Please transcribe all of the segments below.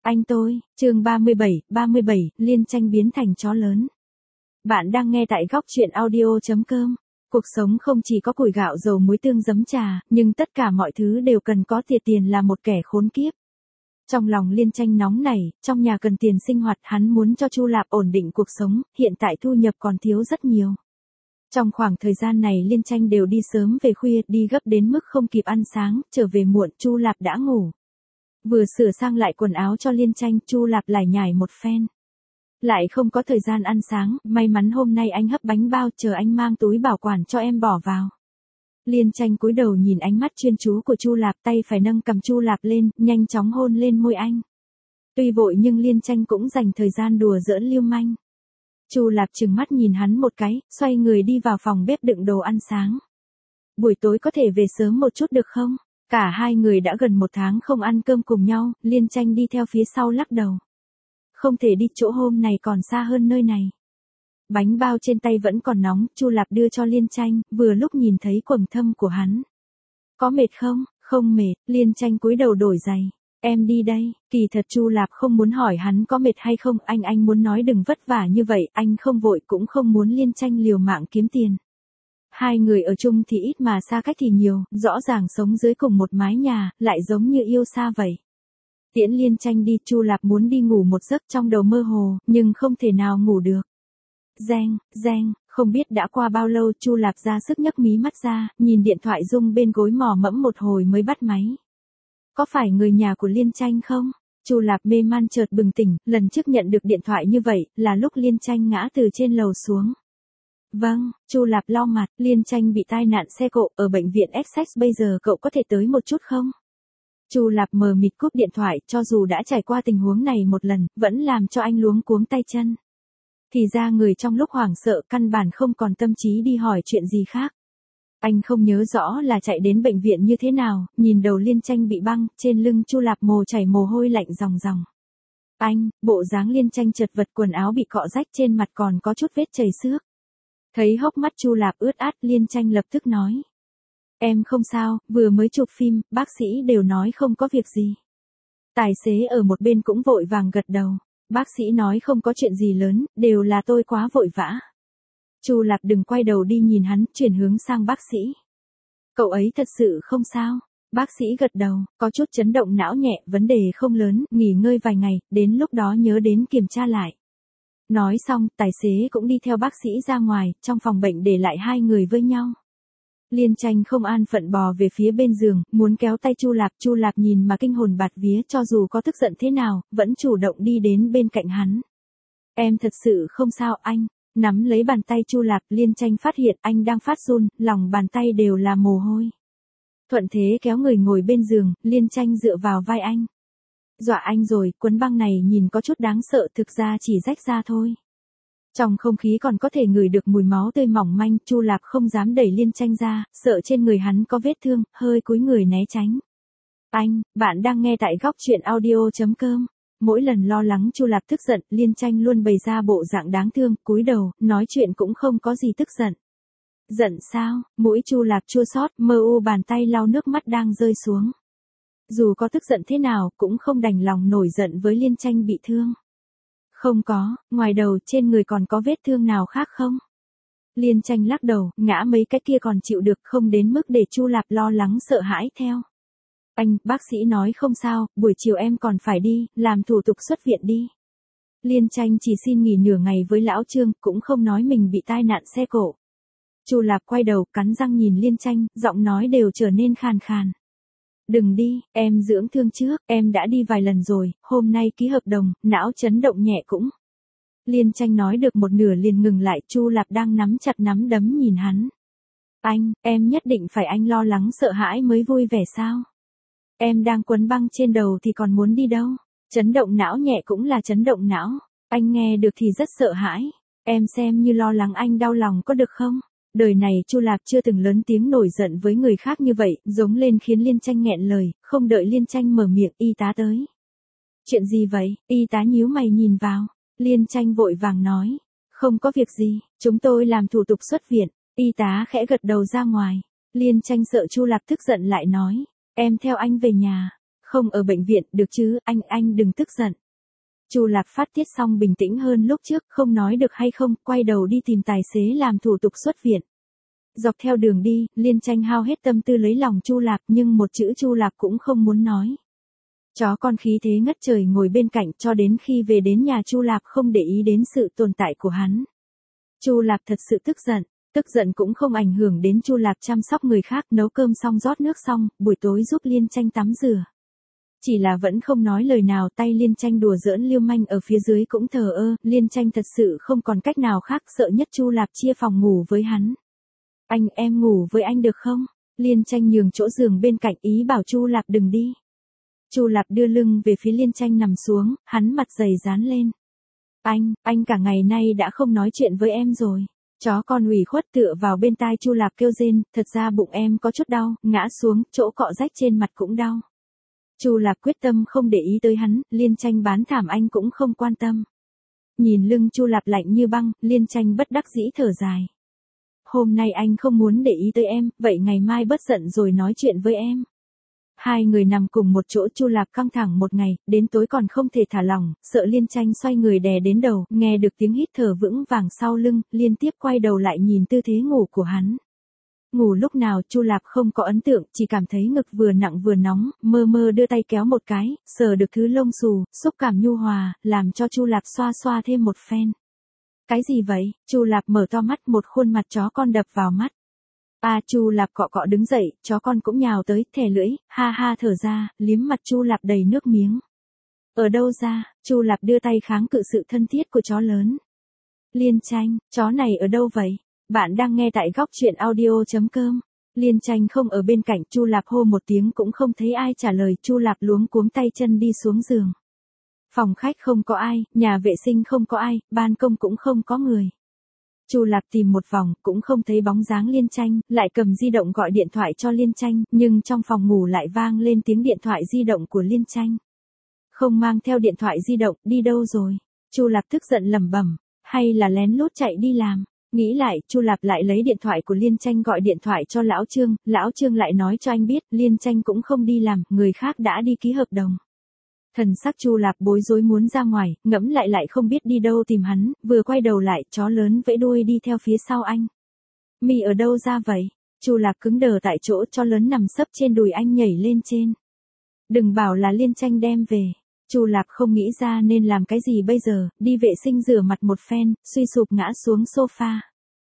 Anh tôi, chương 37, Liên Tranh biến thành chó lớn. Bạn đang nghe tại góc truyện audio.com. Cuộc sống không chỉ có củi gạo dầu muối tương giấm trà, nhưng tất cả mọi thứ đều cần có tiền là một kẻ khốn kiếp. Trong lòng Liên Tranh nóng nảy, trong nhà cần tiền sinh hoạt, hắn muốn cho Chu Lạp ổn định cuộc sống, hiện tại thu nhập còn thiếu rất nhiều. Trong khoảng thời gian này Liên Tranh đều đi sớm về khuya, đi gấp đến mức không kịp ăn sáng, trở về muộn, Chu Lạp đã ngủ. Vừa sửa sang lại quần áo cho Liên Tranh, Chu Lạp lải nhải một phen. Lại không có thời gian ăn sáng, may mắn hôm nay anh hấp bánh bao, chờ anh mang túi bảo quản cho em bỏ vào. Liên Tranh cúi đầu nhìn ánh mắt chuyên chú của Chu Lạp, tay phải nâng cầm Chu Lạp lên, nhanh chóng hôn lên môi anh. Tuy vội nhưng Liên Tranh cũng dành thời gian đùa giỡn lưu manh. Chu Lạp trừng mắt nhìn hắn một cái, xoay người đi vào phòng bếp đựng đồ ăn sáng. Buổi tối có thể về sớm một chút được không? Cả hai người đã gần 1 tháng không ăn cơm cùng nhau, Liên Tranh đi theo phía sau lắc đầu. Không thể đi, chỗ hôm này còn xa hơn nơi này. Bánh bao trên tay vẫn còn nóng, Chu Lạp đưa cho Liên Tranh, vừa lúc nhìn thấy quầng thâm của hắn. Có mệt không? Không mệt, Liên Tranh cúi đầu đổi giày. Em đi đây, kỳ thật Chu Lạp không muốn hỏi hắn có mệt hay không, anh muốn nói đừng vất vả như vậy, anh không vội cũng không muốn Liên Tranh liều mạng kiếm tiền. Hai người ở chung thì ít mà xa cách thì nhiều, rõ ràng sống dưới cùng một mái nhà, lại giống như yêu xa vậy. Tiễn Liên Tranh đi, Chu Lạp muốn đi ngủ một giấc, trong đầu mơ hồ, nhưng không thể nào ngủ được. Reng, không biết đã qua bao lâu, Chu Lạp ra sức nhấc mí mắt ra, nhìn điện thoại rung bên gối mò mẫm một hồi mới bắt máy. Có phải người nhà của Liên Tranh không? Chu Lạp mê man chợt bừng tỉnh, lần trước nhận được điện thoại như vậy, là lúc Liên Tranh ngã từ trên lầu xuống. Vâng, Chu Lạp lau mặt, Liên Tranh bị tai nạn xe cộ ở bệnh viện Essex, bây giờ cậu có thể tới một chút không? Chu Lạp mờ mịt cúp điện thoại, cho dù đã trải qua tình huống này một lần, vẫn làm cho anh luống cuống tay chân. Thì ra người trong lúc hoảng sợ căn bản không còn tâm trí đi hỏi chuyện gì khác. Anh không nhớ rõ là chạy đến bệnh viện như thế nào, nhìn đầu Liên Tranh bị băng, trên lưng Chu Lạp chảy mồ hôi lạnh ròng ròng. Bộ dáng Liên Tranh chật vật, quần áo bị cọ rách, trên mặt còn có chút vết chảy xước. Thấy hốc mắt Chu Lạp ướt át, Liên Tranh lập tức nói. Em không sao, vừa mới chụp phim, bác sĩ đều nói không có việc gì. Tài xế ở một bên cũng vội vàng gật đầu. Bác sĩ nói không có chuyện gì lớn, đều là tôi quá vội vã. Chu Lạp đừng quay đầu đi nhìn hắn, chuyển hướng sang bác sĩ. Cậu ấy thật sự không sao? Bác sĩ gật đầu, có chút chấn động não nhẹ, vấn đề không lớn, nghỉ ngơi vài ngày, đến lúc đó nhớ đến kiểm tra lại. Nói xong, tài xế cũng đi theo bác sĩ ra ngoài, trong phòng bệnh để lại hai người với nhau. Liên Tranh không an phận bò về phía bên giường, muốn kéo tay Chu Lạp nhìn mà kinh hồn bạt vía, cho dù có tức giận thế nào, vẫn chủ động đi đến bên cạnh hắn. Em thật sự không sao anh, nắm lấy bàn tay Chu Lạp, Liên Tranh phát hiện anh đang phát run, lòng bàn tay đều là mồ hôi. Thuận thế kéo người ngồi bên giường, Liên Tranh dựa vào vai anh. Dọa anh rồi, quấn băng này nhìn có chút đáng sợ, thực ra chỉ rách ra thôi. Trong không khí còn có thể ngửi được mùi máu tươi mỏng manh, Chu Lạp không dám đẩy Liên Tranh ra, sợ trên người hắn có vết thương, hơi cúi người né tránh. Bạn đang nghe tại góc truyện audio.com. Mỗi lần lo lắng Chu Lạp tức giận, Liên Tranh luôn bày ra bộ dạng đáng thương, cúi đầu, nói chuyện cũng không có gì tức giận. Giận sao? Mũi Chu Lạp chua xót, bàn tay lau nước mắt đang rơi xuống. Dù có tức giận thế nào, cũng không đành lòng nổi giận với Liên Tranh bị thương. Không có, ngoài đầu, trên người còn có vết thương nào khác không? Liên Tranh lắc đầu, ngã mấy cái kia còn chịu được, không đến mức để Chu Lạp lo lắng sợ hãi theo. Bác sĩ nói không sao, buổi chiều em còn phải đi, làm thủ tục xuất viện đi. Liên Tranh chỉ xin nghỉ nửa ngày với lão Trương, cũng không nói mình bị tai nạn xe cộ. Chu Lạp quay đầu, cắn răng nhìn Liên Tranh, giọng nói đều trở nên khàn khàn. Đừng đi, em dưỡng thương trước, em đã đi vài lần rồi, hôm nay ký hợp đồng, não chấn động nhẹ cũng. Liên Tranh nói được một nửa liền ngừng lại, Chu Lạp đang nắm chặt nắm đấm nhìn hắn. Em nhất định phải anh lo lắng sợ hãi mới vui vẻ sao? Em đang quấn băng trên đầu thì còn muốn đi đâu? Chấn động não nhẹ cũng là chấn động não. Anh nghe được thì rất sợ hãi. Em xem như lo lắng anh đau lòng có được không? Đời này Chu Lạp chưa từng lớn tiếng nổi giận với người khác như vậy, giống lên khiến Liên Tranh nghẹn lời, không đợi Liên Tranh mở miệng, y tá tới. Chuyện gì vậy? Y tá nhíu mày nhìn vào. Liên Tranh vội vàng nói. Không có việc gì, chúng tôi làm thủ tục xuất viện. Y tá khẽ gật đầu ra ngoài. Liên Tranh sợ Chu Lạp tức giận lại nói. Em theo anh về nhà. Không ở bệnh viện, được chứ, anh đừng tức giận. Chu Lạp phát tiết xong bình tĩnh hơn lúc trước, không nói được hay không, quay đầu đi tìm tài xế làm thủ tục xuất viện. Dọc theo đường đi, Liên Tranh hao hết tâm tư lấy lòng Chu Lạp nhưng một chữ Chu Lạp cũng không muốn nói. Chó con khí thế ngất trời ngồi bên cạnh cho đến khi về đến nhà Chu Lạp không để ý đến sự tồn tại của hắn. Chu Lạp thật sự tức giận cũng không ảnh hưởng đến Chu Lạp chăm sóc người khác, nấu cơm xong rót nước xong, buổi tối giúp Liên Tranh tắm rửa. Chỉ là vẫn không nói lời nào, tay Liên Tranh đùa giỡn lưu manh ở phía dưới cũng thờ ơ, Liên Tranh thật sự không còn cách nào khác, sợ nhất Chu Lạp chia phòng ngủ với hắn. Em ngủ với anh được không? Liên Tranh nhường chỗ giường bên cạnh ý bảo Chu Lạp đừng đi. Chu Lạp đưa lưng về phía Liên Tranh nằm xuống, hắn mặt dày dán lên. Anh cả ngày nay đã không nói chuyện với em rồi. Chó con ủy khuất tựa vào bên tai Chu Lạp kêu rên, thật ra bụng em có chút đau, ngã xuống, chỗ cọ rách trên mặt cũng đau. Chu Lạp quyết tâm không để ý tới hắn, Liên Tranh bán thảm anh cũng không quan tâm. Nhìn lưng Chu Lạp lạnh như băng, Liên Tranh bất đắc dĩ thở dài. Hôm nay anh không muốn để ý tới em, vậy ngày mai bớt giận rồi nói chuyện với em. Hai người nằm cùng một chỗ, Chu Lạp căng thẳng một ngày, đến tối còn không thể thả lỏng, sợ Liên Tranh xoay người đè đến đầu, nghe được tiếng hít thở vững vàng sau lưng, liên tiếp quay đầu lại nhìn tư thế ngủ của hắn. Ngủ lúc nào Chu Lạp không có ấn tượng, chỉ cảm thấy ngực vừa nặng vừa nóng, mơ mơ đưa tay kéo một cái, sờ được thứ lông xù, xúc cảm nhu hòa, làm cho Chu Lạp xoa xoa thêm một phen. Cái gì vậy? Chu Lạp mở to mắt, một khuôn mặt chó con đập vào mắt. Chu Lạp cọ cọ đứng dậy, chó con cũng nhào tới, thè lưỡi, ha ha thở ra, liếm mặt Chu Lạp đầy nước miếng. Ở đâu ra? Chu Lạp đưa tay kháng cự sự thân thiết của chó lớn. Liên Tranh, chó này ở đâu vậy? Bạn đang nghe tại góc truyện audio.com. Liên Tranh không ở bên cạnh, Chu Lạp hô một tiếng cũng không thấy ai trả lời, Chu Lạp luống cuống tay chân đi xuống giường. Phòng khách không có ai, nhà vệ sinh không có ai, ban công cũng không có người. Chu Lạp tìm một vòng, cũng không thấy bóng dáng Liên Tranh, lại cầm di động gọi điện thoại cho Liên Tranh, nhưng trong phòng ngủ lại vang lên tiếng điện thoại di động của Liên Tranh. Không mang theo điện thoại di động, đi đâu rồi? Chu Lạp tức giận lẩm bẩm, hay là lén lút chạy đi làm? Nghĩ lại, Chu Lạp lại lấy điện thoại của Liên Tranh gọi điện thoại cho Lão Trương lại nói cho anh biết, Liên Tranh cũng không đi làm, người khác đã đi ký hợp đồng. Thần sắc Chu Lạp bối rối muốn ra ngoài, ngẫm lại không biết đi đâu tìm hắn, vừa quay đầu lại, chó lớn vẫy đuôi đi theo phía sau anh. Mi ở đâu ra vậy? Chu Lạp cứng đờ tại chỗ, chó lớn nằm sấp trên đùi anh nhảy lên trên. Đừng bảo là Liên Tranh đem về. Chu Lạp không nghĩ ra nên làm cái gì bây giờ, đi vệ sinh rửa mặt một phen, suy sụp ngã xuống sofa.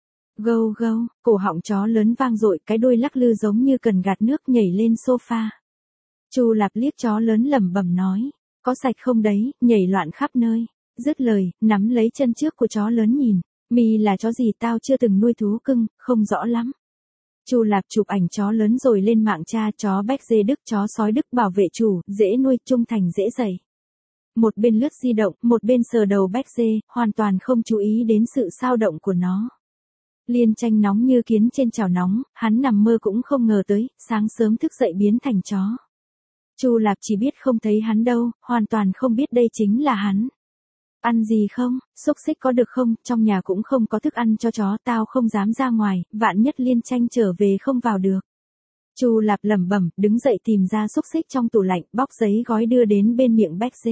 Gâu gâu, cổ họng chó lớn vang dội, cái đuôi lắc lư giống như cần gạt nước nhảy lên sofa. Chu Lạp liếc chó lớn lẩm bẩm nói, có sạch không đấy, nhảy loạn khắp nơi. Dứt lời, nắm lấy chân trước của chó lớn nhìn, Mi là chó gì tao chưa từng nuôi thú cưng, không rõ lắm. Chu Lạp chụp ảnh chó lớn rồi lên mạng tra, chó Béc-dê Đức, chó sói Đức bảo vệ chủ, dễ nuôi, trung thành dễ dạy. Một bên lướt di động, một bên sờ đầu Béc-dê, hoàn toàn không chú ý đến sự xao động của nó. Liên Tranh nóng như kiến trên chảo nóng, hắn nằm mơ cũng không ngờ tới, sáng sớm thức dậy biến thành chó. Chu Lạp chỉ biết không thấy hắn đâu, hoàn toàn không biết đây chính là hắn. Ăn gì không, xúc xích có được không, trong nhà cũng không có thức ăn cho chó, tao không dám ra ngoài, vạn nhất Liên Tranh trở về không vào được. Chu Lạp lẩm bẩm, đứng dậy tìm ra xúc xích trong tủ lạnh, bóc giấy gói đưa đến bên miệng Béc-dê.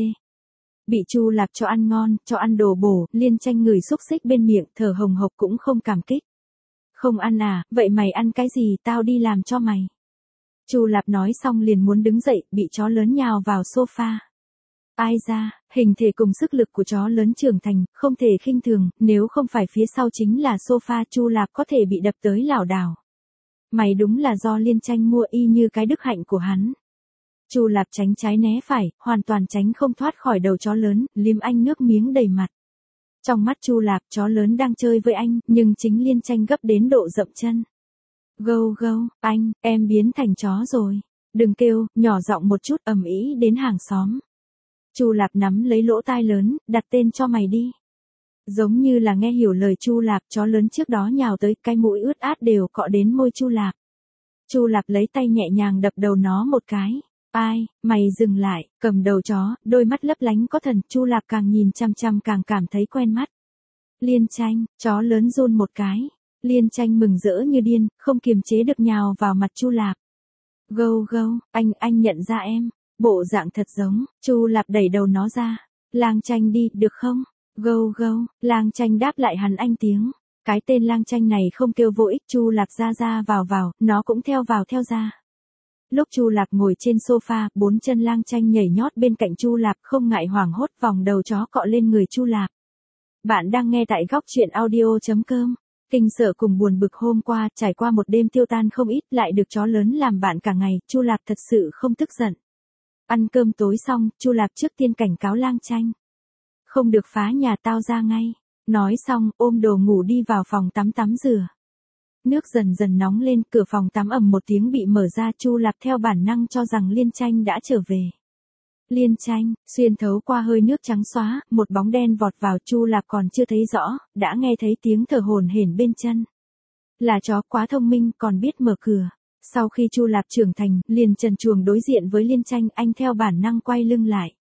Bị Chu Lạp cho ăn ngon, cho ăn đồ bổ, Liên Tranh ngửi xúc xích bên miệng, thở hồng hộc cũng không cảm kích. Không ăn à, vậy mày ăn cái gì, tao đi làm cho mày. Chu Lạp nói xong liền muốn đứng dậy, bị chó lớn nhào vào sofa. Ai ra, hình thể cùng sức lực của chó lớn trưởng thành, không thể khinh thường, nếu không phải phía sau chính là sofa, Chu Lạp có thể bị đập tới lảo đảo. Mày đúng là do Liên Tranh mua, y như cái đức hạnh của hắn. Chu Lạp tránh trái né phải, hoàn toàn tránh không thoát khỏi đầu chó lớn, liếm anh nước miếng đầy mặt. Trong mắt Chu Lạp, chó lớn đang chơi với anh, nhưng chính Liên Tranh gấp đến độ dậm chân. Gâu gâu, em biến thành chó rồi. Đừng kêu, nhỏ giọng một chút, ầm ĩ đến hàng xóm. Chu Lạp nắm lấy lỗ tai lớn, đặt tên cho mày đi. Giống như là nghe hiểu lời Chu Lạp, chó lớn trước đó nhào tới, cái mũi ướt át đều cọ đến môi Chu Lạp. Chu Lạp lấy tay nhẹ nhàng đập đầu nó một cái. Mày dừng lại, cầm đầu chó, đôi mắt lấp lánh có thần, Chu Lạp càng nhìn chăm chăm càng cảm thấy quen mắt. Liên Tranh, chó lớn run một cái. Liên Tranh mừng rỡ như điên, không kiềm chế được nhào vào mặt Chu Lạp. Gâu gâu, anh nhận ra em. Bộ dạng thật giống, Chu Lạp đẩy đầu nó ra. Lang Chanh đi, được không? Gâu gâu, Lang Chanh đáp lại hắn anh tiếng. Cái tên Lang Chanh này không kêu vô ích, Chu Lạp ra vào, nó cũng theo vào theo ra. Lúc Chu Lạp ngồi trên sofa, 4 chân Lang Chanh nhảy nhót bên cạnh Chu Lạp không ngại hoảng hốt vòng đầu chó cọ lên người Chu Lạp. Bạn đang nghe tại góc truyện audio.com. Kinh sợ cùng buồn bực hôm qua, trải qua một đêm tiêu tan không ít, lại được chó lớn làm bạn cả ngày, Chu Lạp thật sự không tức giận. Ăn cơm tối xong, Chu Lạp trước tiên cảnh cáo Lang Chanh. Không được phá nhà tao ra ngay. Nói xong, ôm đồ ngủ đi vào phòng tắm rửa. Nước dần dần nóng lên, cửa phòng tắm ầm một tiếng bị mở ra, Chu Lạp theo bản năng cho rằng Liên Chanh đã trở về. Liên Chanh, xuyên thấu qua hơi nước trắng xóa, một bóng đen vọt vào, Chu Lạp còn chưa thấy rõ, đã nghe thấy tiếng thở hổn hển bên chân. Là chó quá thông minh, còn biết mở cửa. Sau khi Chu Lạp trưởng thành, liền trần truồng đối diện với Liên Chanh, anh theo bản năng quay lưng lại.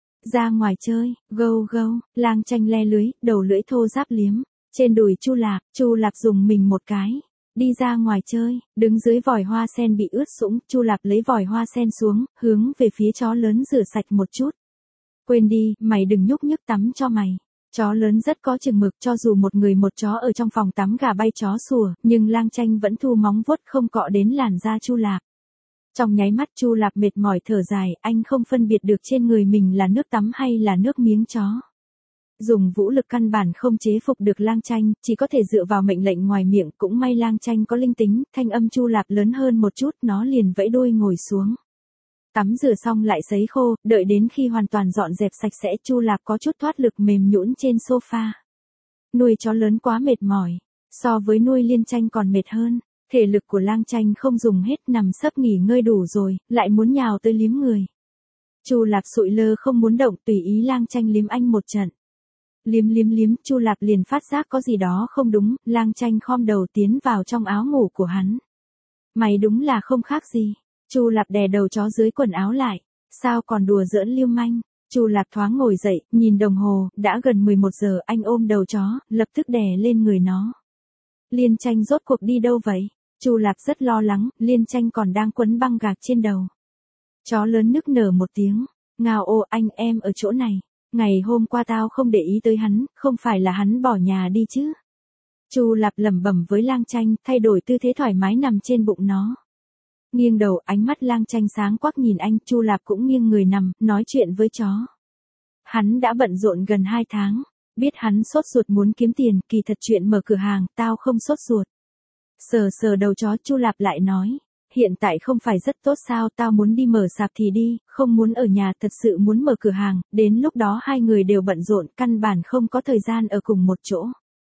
Ra ngoài chơi, gâu gâu, Lang Chanh le lưới, đầu lưỡi thô ráp liếm. Trên đùi Chu Lạp dùng mình một cái. Đi ra ngoài chơi, đứng dưới vòi hoa sen bị ướt sũng, Chu Lạp lấy vòi hoa sen xuống, hướng về phía chó lớn rửa sạch một chút. Quên đi, mày đừng nhúc nhích tắm cho mày. Chó lớn rất có chừng mực, cho dù một người một chó ở trong phòng tắm gà bay chó sủa, nhưng Lang Chanh vẫn thu móng vuốt không cọ đến làn da Chu Lạp. Trong nháy mắt Chu Lạp mệt mỏi thở dài, anh không phân biệt được trên người mình là nước tắm hay là nước miếng chó. Dùng vũ lực căn bản không chế phục được Lang Chanh, chỉ có thể dựa vào mệnh lệnh ngoài miệng, cũng may Lang Chanh có linh tính, thanh âm Chu Lạp lớn hơn một chút, nó liền vẫy đuôi ngồi xuống. Tắm rửa xong lại sấy khô, đợi đến khi hoàn toàn dọn dẹp sạch sẽ, Chu Lạp có chút thoát lực mềm nhũn trên sofa. Nuôi chó lớn quá mệt mỏi, so với nuôi Liên Chanh còn mệt hơn. Thể lực của Lang Chanh không dùng hết, nằm sấp nghỉ ngơi đủ rồi, lại muốn nhào tới liếm người. Chu Lạp sụi lơ không muốn động, tùy ý Lang Chanh liếm anh một trận. Liếm, Chu Lạp liền phát giác có gì đó không đúng, Lang Chanh khom đầu tiến vào trong áo ngủ của hắn. Mày đúng là không khác gì. Chu Lạp đè đầu chó dưới quần áo lại. Sao còn đùa giỡn lưu manh. Chu Lạp thoáng ngồi dậy, nhìn đồng hồ, đã gần 11 giờ, anh ôm đầu chó, lập tức đè lên người nó. Liên Chanh rốt cuộc đi đâu vậy? Chu Lạp rất lo lắng, Liên Chanh còn đang quấn băng gạc trên đầu. Chó lớn nức nở một tiếng. Ngao ô, anh em ở chỗ này. Ngày hôm qua tao không để ý tới hắn, không phải là hắn bỏ nhà đi chứ. Chu Lạp lẩm bẩm với Lang Chanh, thay đổi tư thế thoải mái nằm trên bụng nó. Nghiêng đầu, ánh mắt Lang Chanh sáng quắc nhìn anh, Chu Lạp cũng nghiêng người nằm, nói chuyện với chó. Hắn đã bận rộn gần 2 tháng. Biết hắn sốt ruột muốn kiếm tiền, kỳ thật chuyện mở cửa hàng, tao không sốt ruột. Sờ đầu chó, Chu Lạp lại nói. Hiện tại không phải rất tốt sao, tao muốn đi mở sạp thì đi, không muốn ở nhà, thật sự muốn mở cửa hàng, đến lúc đó hai người đều bận rộn, căn bản không có thời gian ở cùng một chỗ.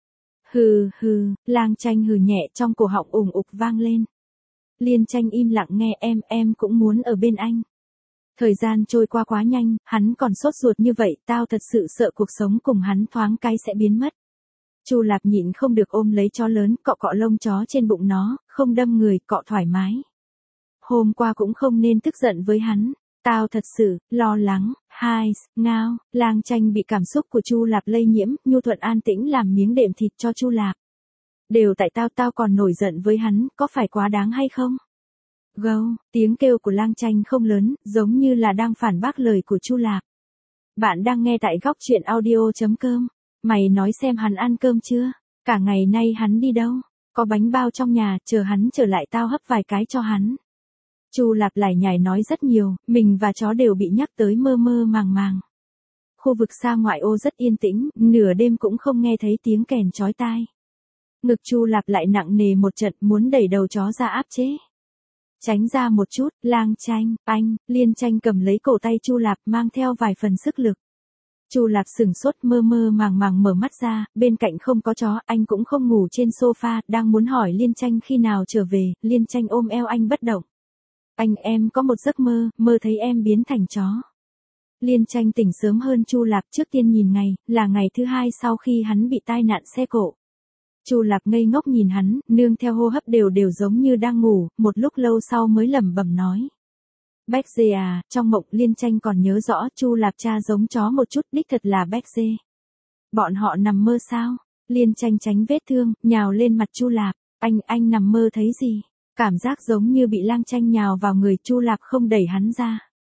Hừ, Lang Chanh hừ nhẹ, trong cổ họng ủng ục vang lên. Liên Chanh im lặng nghe, em cũng muốn ở bên anh. Thời gian trôi qua quá nhanh, hắn còn sốt ruột như vậy, tao thật sự sợ cuộc sống cùng hắn thoáng cái sẽ biến mất. Chu Lạp nhịn không được ôm lấy chó lớn, cọ cọ lông chó trên bụng nó, không đâm người, cọ thoải mái. Hôm qua cũng không nên tức giận với hắn, tao thật sự lo lắng. Ngao, Lang Chanh bị cảm xúc của Chu Lạp lây nhiễm, nhu thuận an tĩnh làm miếng đệm thịt cho Chu Lạp. Đều tại tao còn nổi giận với hắn, có phải quá đáng hay không? Gâu, tiếng kêu của Lang Chanh không lớn, giống như là đang phản bác lời của Chu Lạp. Bạn đang nghe tại góc truyện audio.com. Mày nói xem hắn ăn cơm chưa? Cả ngày nay hắn đi đâu? Có bánh bao trong nhà, chờ hắn trở lại tao hấp vài cái cho hắn. Chu Lạp lải nhải nói rất nhiều, mình và chó đều bị nhắc tới mơ màng. Khu vực xa ngoại ô rất yên tĩnh, nửa đêm cũng không nghe thấy tiếng kèn chói tai. Ngực Chu Lạp lại nặng nề một trận, muốn đẩy đầu chó ra áp chế. Tránh ra một chút, Lang Chanh, anh, Liên Chanh cầm lấy cổ tay Chu Lạp mang theo vài phần sức lực. Chu Lạp sửng sốt mơ màng mở mắt ra, bên cạnh không có chó, anh cũng không ngủ trên sofa, đang muốn hỏi Liên Chanh khi nào trở về, Liên Chanh ôm eo anh bất động. Anh em có một giấc mơ thấy em biến thành chó. Liên Chanh tỉnh sớm hơn Chu Lạp, trước tiên nhìn ngày, là ngày thứ 2 sau khi hắn bị tai nạn xe cộ. Chu Lạp ngây ngốc nhìn hắn, nương theo hô hấp đều giống như đang ngủ, một lúc lâu sau mới lẩm bẩm nói. Bách dê à, trong mộng Liên Chanh còn nhớ rõ Chu Lạp cha giống chó một chút, đích thật là Bách dê. Bọn họ nằm mơ sao? Liên Chanh tránh vết thương, nhào lên mặt Chu Lạp, anh nằm mơ thấy gì? Cảm giác giống như bị Lang Chanh nhào vào người, Chu Lạp không đẩy hắn ra.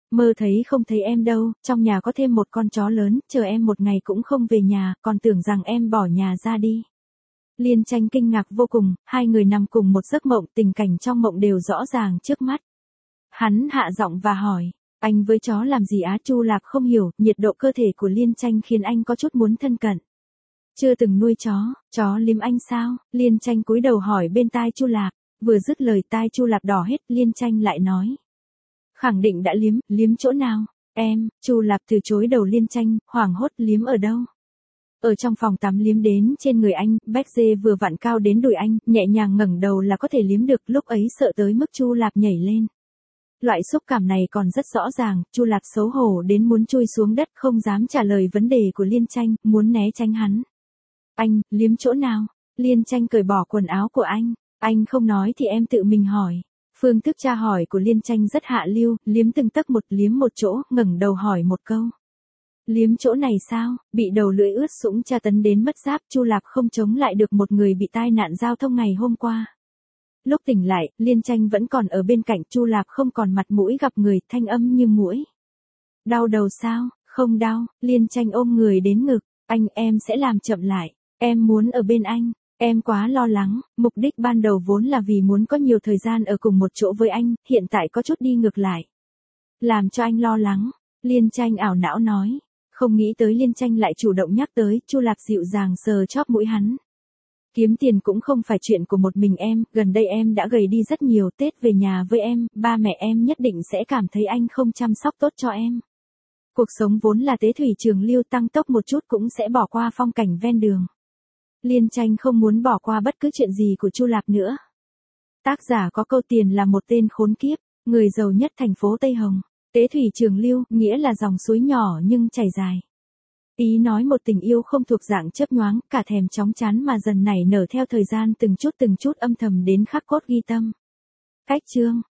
Mơ thấy không thấy em đâu, trong nhà có thêm một con chó lớn, chờ em một ngày cũng không về nhà, còn tưởng rằng em bỏ nhà ra đi. Liên Tranh kinh ngạc vô cùng, hai người nằm cùng một giấc mộng, tình cảnh trong mộng đều rõ ràng trước mắt. Hắn hạ giọng và hỏi, anh với chó làm gì á? Chu Lạp không hiểu, nhiệt độ cơ thể của Liên Tranh khiến anh có chút muốn thân cận. Chưa từng nuôi chó liếm anh sao? Liên Tranh cúi đầu hỏi bên tai Chu Lạp, vừa dứt lời tai Chu Lạp đỏ hết, Liên Tranh lại nói. Khẳng định đã liếm chỗ nào? Em, Chu Lạp từ chối đầu Liên Tranh, hoảng hốt, liếm ở đâu? Ở trong phòng tắm liếm đến trên người anh, béc dê vừa vặn cao đến đùi anh, nhẹ nhàng ngẩng đầu là có thể liếm được, lúc ấy sợ tới mức Chu Lạp nhảy lên. Loại xúc cảm này còn rất rõ ràng, Chu Lạp xấu hổ đến muốn chui xuống đất, không dám trả lời vấn đề của Liên Tranh, muốn né tránh hắn. Anh, liếm chỗ nào? Liên Tranh cởi bỏ quần áo của anh không nói thì em tự mình hỏi. Phương thức tra hỏi của Liên Tranh rất hạ lưu, liếm từng tấc một, liếm một chỗ, ngẩng đầu hỏi một câu. Liếm chỗ này sao? Bị đầu lưỡi ướt sũng tra tấn đến mất giáp, Chu Lạp không chống lại được một người bị tai nạn giao thông ngày hôm qua. Lúc tỉnh lại, Liên Tranh vẫn còn ở bên cạnh, Chu Lạp không còn mặt mũi gặp người, thanh âm như muỗi. Đau đầu sao? Không đau. Liên Tranh ôm người đến ngực, em sẽ làm chậm lại, em muốn ở bên anh. Em quá lo lắng, mục đích ban đầu vốn là vì muốn có nhiều thời gian ở cùng một chỗ với anh, hiện tại có chút đi ngược lại. Làm cho anh lo lắng, Liên Tranh ảo não nói. Không nghĩ tới Liên Tranh lại chủ động nhắc tới, Chu Lạp dịu dàng sờ chóp mũi hắn. Kiếm tiền cũng không phải chuyện của một mình em, gần đây em đã gầy đi rất nhiều, Tết về nhà với em, ba mẹ em nhất định sẽ cảm thấy anh không chăm sóc tốt cho em. Cuộc sống vốn là tế thủy trường lưu, tăng tốc một chút cũng sẽ bỏ qua phong cảnh ven đường. Liên Tranh không muốn bỏ qua bất cứ chuyện gì của Chu Lạp nữa. Tác giả có câu tiền là một tên khốn kiếp, người giàu nhất thành phố Tây Hồng. Tế thủy trường lưu, nghĩa là dòng suối nhỏ nhưng chảy dài. Ý nói một tình yêu không thuộc dạng chớp nhoáng, cả thèm chóng chán mà dần nảy nở theo thời gian từng chút âm thầm đến khắc cốt ghi tâm. Cách chương